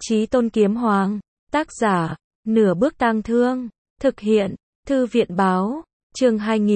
Chí Tôn Kiếm Hoàng. Tác giả, Nửa Bước Tang Thương. Thực hiện, Thư viện Báo. Chương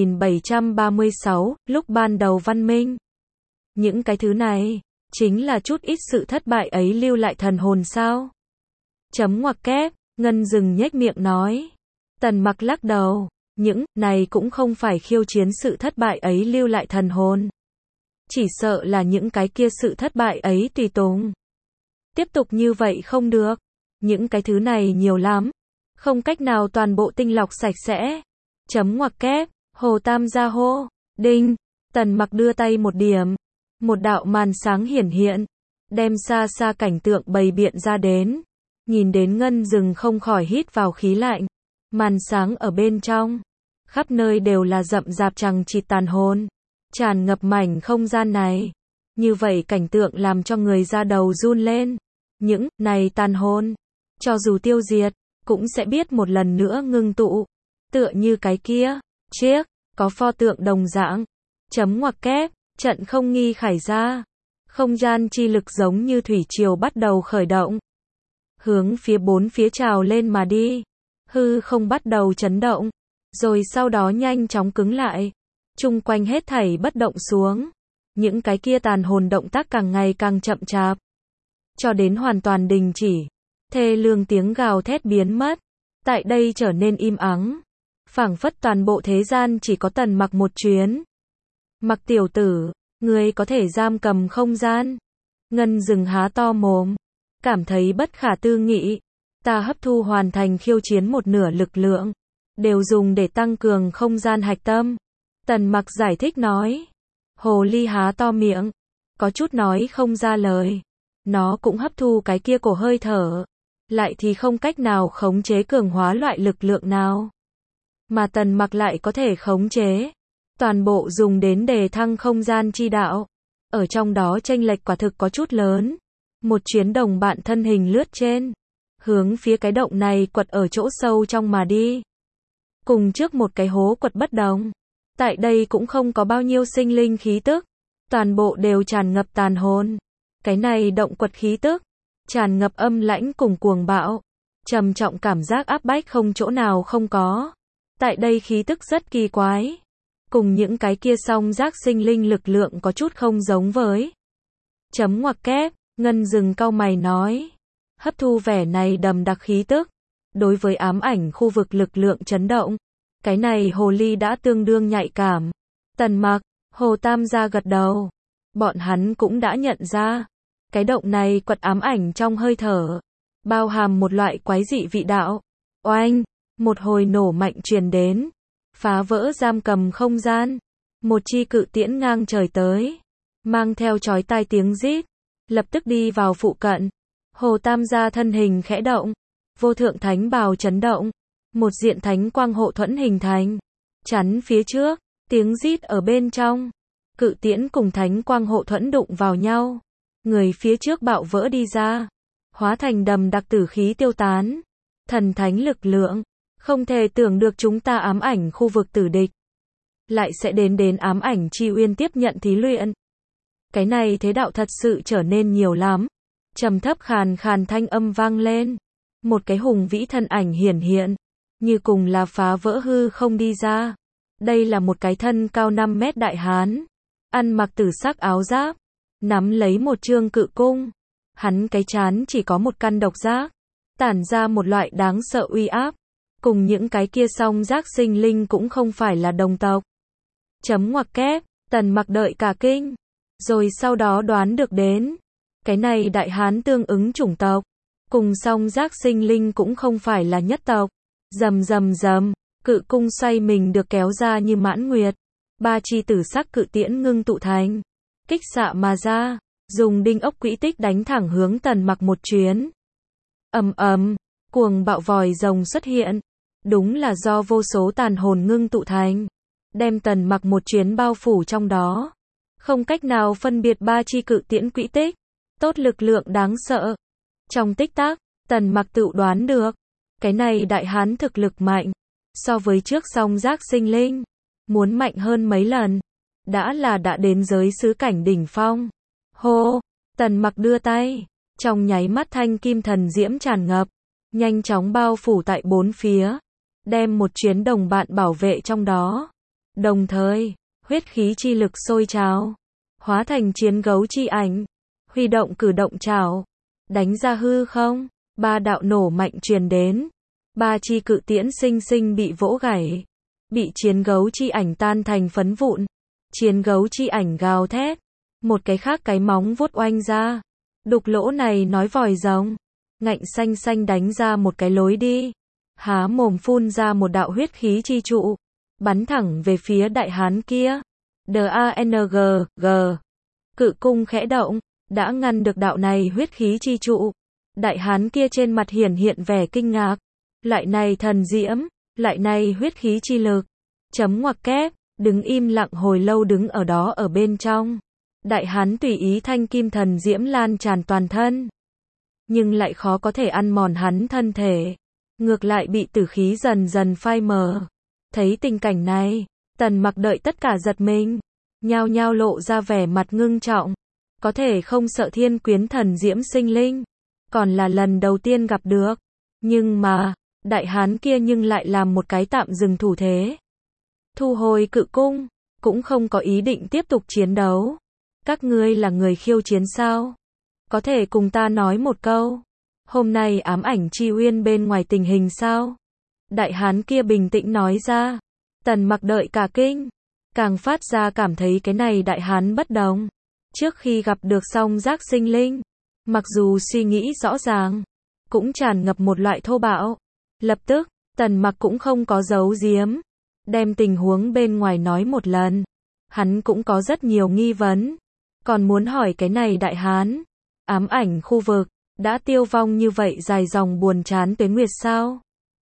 2736, lúc ban đầu văn minh. Những cái thứ này, chính là chút ít sự thất bại ấy lưu lại thần hồn sao? Chấm ngoặc kép, Ngân Dừng nhếch miệng nói. Tần Mặc lắc đầu, những này cũng không phải khiêu chiến sự thất bại ấy lưu lại thần hồn. Chỉ sợ là những cái kia sự thất bại ấy tùy tùng. Tiếp tục như vậy không được. Những cái thứ này nhiều lắm. Không cách nào toàn bộ tinh lọc sạch sẽ. Chấm ngoặc kép, Hồ Tam gia hô. Đinh, Tần Mặc đưa tay một điểm. Một đạo màn sáng hiển hiện. Đem xa xa cảnh tượng bày biện ra đến. Nhìn đến Ngân Dừng không khỏi hít vào khí lạnh. Màn sáng ở bên trong. Khắp nơi đều là rậm rạp chằng chịt tàn hồn. Tràn ngập mảnh không gian này. Như vậy cảnh tượng làm cho người da đầu run lên. Những này tàn hồn, cho dù tiêu diệt, cũng sẽ biết một lần nữa ngưng tụ. Tựa như cái kia, chiếc, có pho tượng đồng dạng. Chấm ngoặc kép, trận không nghi khải ra. Không gian chi lực giống như thủy triều bắt đầu khởi động. Hướng phía bốn phía trào lên mà đi. Hư không bắt đầu chấn động. Rồi sau đó nhanh chóng cứng lại. Chung quanh hết thảy bất động xuống. Những cái kia tàn hồn động tác càng ngày càng chậm chạp. Cho đến hoàn toàn đình chỉ. Thê lương tiếng gào thét biến mất. Tại đây trở nên im ắng. Phảng phất toàn bộ thế gian chỉ có Tần Mặc một chuyến. Mặc tiểu tử, ngươi có thể giam cầm không gian. Ngân Dừng há to mồm. Cảm thấy bất khả tư nghị. Ta hấp thu hoàn thành khiêu chiến một nửa lực lượng. Đều dùng để tăng cường không gian hạch tâm. Tần Mặc giải thích nói. Hồ ly há to miệng. Có chút nói không ra lời. Nó cũng hấp thu cái kia cổ hơi thở. Lại thì không cách nào khống chế cường hóa loại lực lượng nào. Mà Tần Mặc lại có thể khống chế. Toàn bộ dùng đến đề thăng không gian chi đạo. Ở trong đó chênh lệch quả thực có chút lớn. Một chuyến đồng bạn thân hình lướt trên. Hướng phía cái động này quật ở chỗ sâu trong mà đi. Cùng trước một cái hố quật bất đồng. Tại đây cũng không có bao nhiêu sinh linh khí tức. Toàn bộ đều tràn ngập tàn hồn. Cái này động quật khí tức. Tràn ngập âm lãnh cùng cuồng bạo. Trầm trọng cảm giác áp bách không chỗ nào không có. Tại đây khí tức rất kỳ quái. Cùng những cái kia song giác sinh linh lực lượng có chút không giống với. Chấm ngoặc kép, Ngân Dừng cau mày nói. Hấp thu vẻ này đầm đặc khí tức. Đối với ám ảnh khu vực lực lượng chấn động. Cái này hồ ly đã tương đương nhạy cảm. Tần Mặc, Hồ Tam gia gật đầu. Bọn hắn cũng đã nhận ra. Cái động này quật ám ảnh trong hơi thở. Bao hàm một loại quái dị vị đạo. Oanh, một hồi nổ mạnh truyền đến. Phá vỡ giam cầm không gian. Một chi cự tiễn ngang trời tới. Mang theo chói tai tiếng rít. Lập tức đi vào phụ cận. Hồ Tam gia thân hình khẽ động. Vô thượng thánh bào chấn động. Một diện thánh quang hộ thuẫn hình thành. Chắn phía trước. Tiếng rít ở bên trong. Cự tiễn cùng thánh quang hộ thuẫn đụng vào nhau. Người phía trước bạo vỡ đi ra. Hóa thành đầm đặc tử khí tiêu tán. Thần thánh lực lượng. Không thể tưởng được chúng ta ám ảnh khu vực tử địch. Lại sẽ đến ám ảnh chi uyên tiếp nhận thí luyện. Cái này thế đạo thật sự trở nên nhiều lắm. Trầm thấp khàn khàn thanh âm vang lên. Một cái hùng vĩ thân ảnh hiển hiện. Như cùng là phá vỡ hư không đi ra. Đây là một cái thân cao 5 mét đại hán. Ăn mặc tử sắc áo giáp. Nắm lấy một trương cự cung. Hắn cái trán chỉ có một căn độc giác. Tản ra một loại đáng sợ uy áp. Cùng những cái kia song giác sinh linh cũng không phải là đồng tộc. Chấm ngoặc kép, Tần Mặc đợi cả kinh. Rồi sau đó đoán được đến. Cái này đại hán tương ứng chủng tộc. Cùng song giác sinh linh cũng không phải là nhất tộc. Rầm rầm rầm, cự cung xoay mình được kéo ra như mãn nguyệt. Ba chi tử sắc cự tiễn ngưng tụ thành. Kích xạ mà ra. Dùng đinh ốc quỹ tích đánh thẳng hướng Tần Mặc một chuyến. Ầm ầm, cuồng bạo vòi rồng xuất hiện. Đúng là do vô số tàn hồn ngưng tụ thành. Đem Tần Mặc một chuyến bao phủ trong đó. Không cách nào phân biệt ba chi cự tiễn quỹ tích. Tốt lực lượng đáng sợ. Trong tích tắc, Tần Mặc tự đoán được. Cái này đại hán thực lực mạnh. So với trước song giác sinh linh. Muốn mạnh hơn mấy lần. Đã đến giới xứ cảnh đỉnh phong. Hô, Tần Mặc đưa tay. Trong nháy mắt thanh kim thần diễm tràn ngập, nhanh chóng bao phủ tại bốn phía, đem một chuyến đồng bạn bảo vệ trong đó. Đồng thời, huyết khí chi lực sôi trào, hóa thành chiến gấu chi ảnh, huy động cử động trảo, đánh ra hư không, ba đạo nổ mạnh truyền đến, ba chi cự tiễn sinh sinh bị vỗ gãy, bị chiến gấu chi ảnh tan thành phấn vụn. Chiến gấu chi ảnh gào thét, một cái khác cái móng vuốt oanh ra, đục lỗ này nói vòi rồng, ngạnh xanh xanh đánh ra một cái lối đi, há mồm phun ra một đạo huyết khí chi trụ, bắn thẳng về phía đại hán kia. DANG, cự cung khẽ động, đã ngăn được đạo này huyết khí chi trụ. Đại hán kia trên mặt hiển hiện vẻ kinh ngạc, lại này thần diễm, lại này huyết khí chi lực. Chấm ngoặc kép, đứng im lặng hồi lâu đứng ở đó ở bên trong. Đại hán tùy ý thanh kim thần diễm lan tràn toàn thân, nhưng lại khó có thể ăn mòn hắn thân thể, ngược lại bị tử khí dần dần phai mờ. Thấy tình cảnh này, Tần Mặc đợi tất cả giật mình, nhao nhao lộ ra vẻ mặt ngưng trọng. Có thể không sợ thiên quyến thần diễm sinh linh, còn là lần đầu tiên gặp được. Nhưng mà, đại hán kia nhưng lại làm một cái tạm dừng thủ thế. Thu hồi cự cung, cũng không có ý định tiếp tục chiến đấu. Các ngươi là người khiêu chiến sao? Có thể cùng ta nói một câu. Hôm nay ám ảnh chi uyên bên ngoài tình hình sao? Đại hán kia bình tĩnh nói ra. Tần Mặc đợi cả kinh, càng phát ra cảm thấy cái này đại hán bất đồng. Trước khi gặp được song giác sinh linh, mặc dù suy nghĩ rõ ràng, cũng tràn ngập một loại thô bạo. Lập tức, Tần Mặc cũng không có giấu giếm, đem tình huống bên ngoài nói một lần. Hắn cũng có rất nhiều nghi vấn, còn muốn hỏi cái này đại hán, ám ảnh khu vực, đã tiêu vong như vậy dài dòng buồn chán tuế nguyệt sao?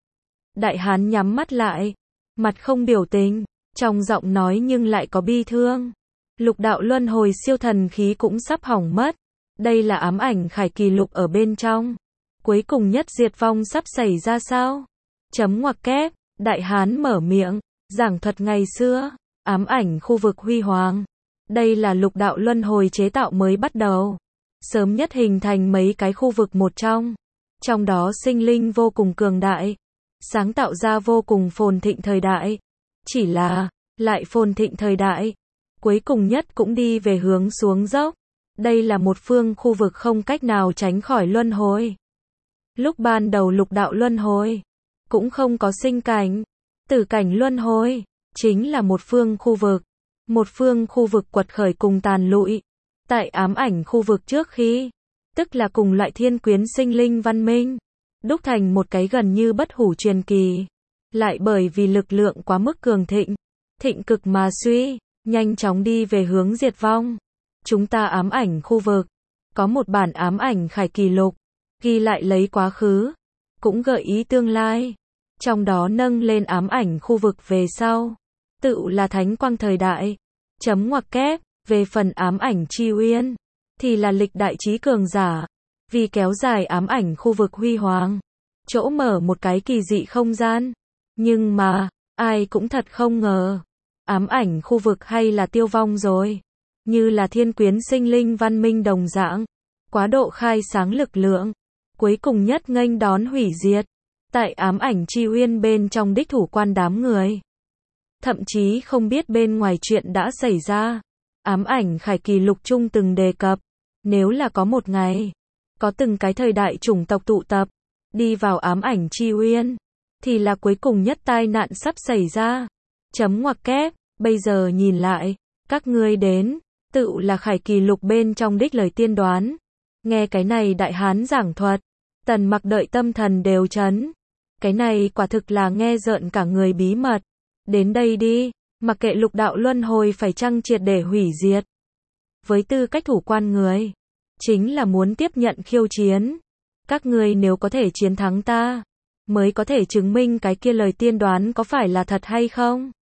Đại hán nhắm mắt lại, mặt không biểu tình, trong giọng nói nhưng lại có bi thương. Lục đạo luân hồi siêu thần khí cũng sắp hỏng mất. Đây là ám ảnh khải kỳ lục ở bên trong. Cuối cùng nhất diệt vong sắp xảy ra sao? Chấm ngoặc kép, đại hán mở miệng, giảng thuật ngày xưa, ám ảnh khu vực huy hoàng. Đây là lục đạo luân hồi chế tạo mới bắt đầu. Sớm nhất hình thành mấy cái khu vực một trong đó sinh linh vô cùng cường đại, sáng tạo ra vô cùng phồn thịnh thời đại. Chỉ là, lại phồn thịnh thời đại, cuối cùng nhất cũng đi về hướng xuống dốc. Đây là một phương khu vực không cách nào tránh khỏi luân hồi. Lúc ban đầu lục đạo luân hồi, cũng không có sinh cảnh, tử cảnh luân hồi, chính là một phương khu vực. Một phương khu vực quật khởi cùng tàn lụi. Tại ám ảnh khu vực trước khi, tức là cùng loại thiên quyến sinh linh văn minh, đúc thành một cái gần như bất hủ truyền kỳ. Lại bởi vì lực lượng quá mức cường thịnh, thịnh cực mà suy, nhanh chóng đi về hướng diệt vong. Chúng ta ám ảnh khu vực, có một bản ám ảnh khải kỳ lục, ghi lại lấy quá khứ, cũng gợi ý tương lai. Trong đó nâng lên ám ảnh khu vực về sau, tự là thánh quang thời đại. Chấm ngoặc kép, về phần ám ảnh chi uyên, thì là lịch đại trí cường giả. Vì kéo dài ám ảnh khu vực huy hoàng, chỗ mở một cái kỳ dị không gian. Nhưng mà, ai cũng thật không ngờ, ám ảnh khu vực hay là tiêu vong rồi. Như là thiên quyến sinh linh văn minh đồng dạng, quá độ khai sáng lực lượng, cuối cùng nhất nghênh đón hủy diệt. Tại ám ảnh chi uyên bên trong đích thủ quan đám người, thậm chí không biết bên ngoài chuyện đã xảy ra. Ám ảnh khải kỳ lục chung từng đề cập, nếu là có một ngày, có từng cái thời đại chủng tộc tụ tập, đi vào ám ảnh chi uyên, thì là cuối cùng nhất tai nạn sắp xảy ra. Chấm ngoặc kép, bây giờ nhìn lại, các ngươi đến, tự là khải kỳ lục bên trong đích lời tiên đoán. Nghe cái này đại hán giảng thuật, Tần Mặc đợi tâm thần đều chấn. Cái này quả thực là nghe rợn cả người bí mật. Đến đây đi, mặc kệ lục đạo luân hồi phải chăng triệt để hủy diệt. Với tư cách thủ quan người, chính là muốn tiếp nhận khiêu chiến. Các ngươi nếu có thể chiến thắng ta, mới có thể chứng minh cái kia lời tiên đoán có phải là thật hay không.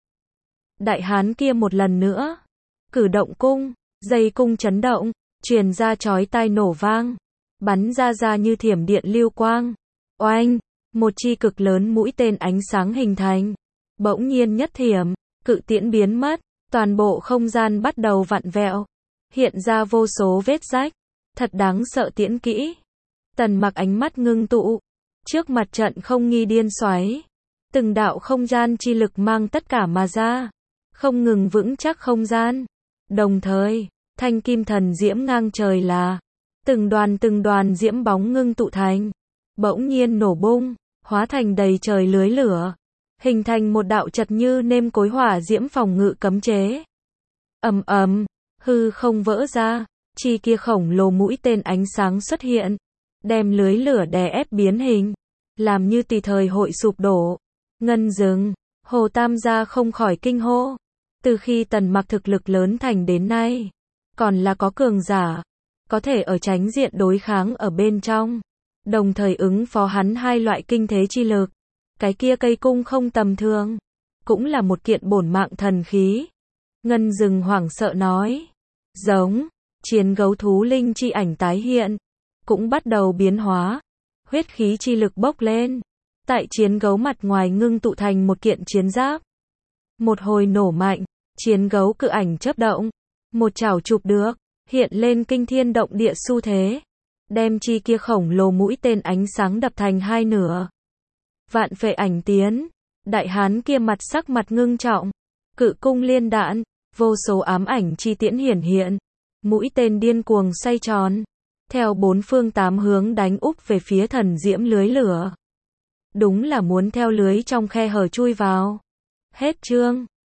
Đại hán kia một lần nữa, cử động cung, dây cung chấn động, truyền ra chói tai nổ vang, bắn ra như thiểm điện lưu quang. Oanh, một chi cực lớn mũi tên ánh sáng hình thành. Bỗng nhiên nhất thiểm, cự tiễn biến mất, toàn bộ không gian bắt đầu vặn vẹo, hiện ra vô số vết rách. Thật đáng sợ tiễn kỹ. Tần Mặc ánh mắt ngưng tụ. Trước mặt trận không nghi điên xoáy. Từng đạo không gian chi lực mang tất cả mà ra. Không ngừng vững chắc không gian. Đồng thời, thanh kim thần diễm ngang trời là. Từng đoàn diễm bóng ngưng tụ thành. Bỗng nhiên nổ bung, hóa thành đầy trời lưới lửa. Hình thành một đạo chật như nêm cối hỏa diễm phòng ngự cấm chế. Ầm ầm, hư không vỡ ra, chi kia khổng lồ mũi tên ánh sáng xuất hiện, đem lưới lửa đè ép biến hình, làm như tùy thời hội sụp đổ. Ngân Dừng, Hồ Tam gia không khỏi kinh hô. Từ khi Tần Mặc thực lực lớn thành đến nay, còn là có cường giả, có thể ở tránh diện đối kháng ở bên trong, đồng thời ứng phó hắn hai loại kinh thế chi lực. Cái kia cây cung không tầm thường, cũng là một kiện bổn mạng thần khí. Ngân Dừng hoảng sợ nói. Giống, chiến gấu thú linh chi ảnh tái hiện, cũng bắt đầu biến hóa. Huyết khí chi lực bốc lên. Tại chiến gấu mặt ngoài ngưng tụ thành một kiện chiến giáp. Một hồi nổ mạnh, chiến gấu cự ảnh chớp động. Một chảo chụp được, hiện lên kinh thiên động địa xu thế. Đem chi kia khổng lồ mũi tên ánh sáng đập thành hai nửa. Vạn phệ ảnh tiến, đại hán kia mặt sắc mặt ngưng trọng. Cự cung liên đạn, vô số ám ảnh chi tiễn hiển hiện. Mũi tên điên cuồng xoay tròn, theo bốn phương tám hướng đánh úp về phía thần diễm lưới lửa. Đúng là muốn theo lưới trong khe hở chui vào. Hết chương.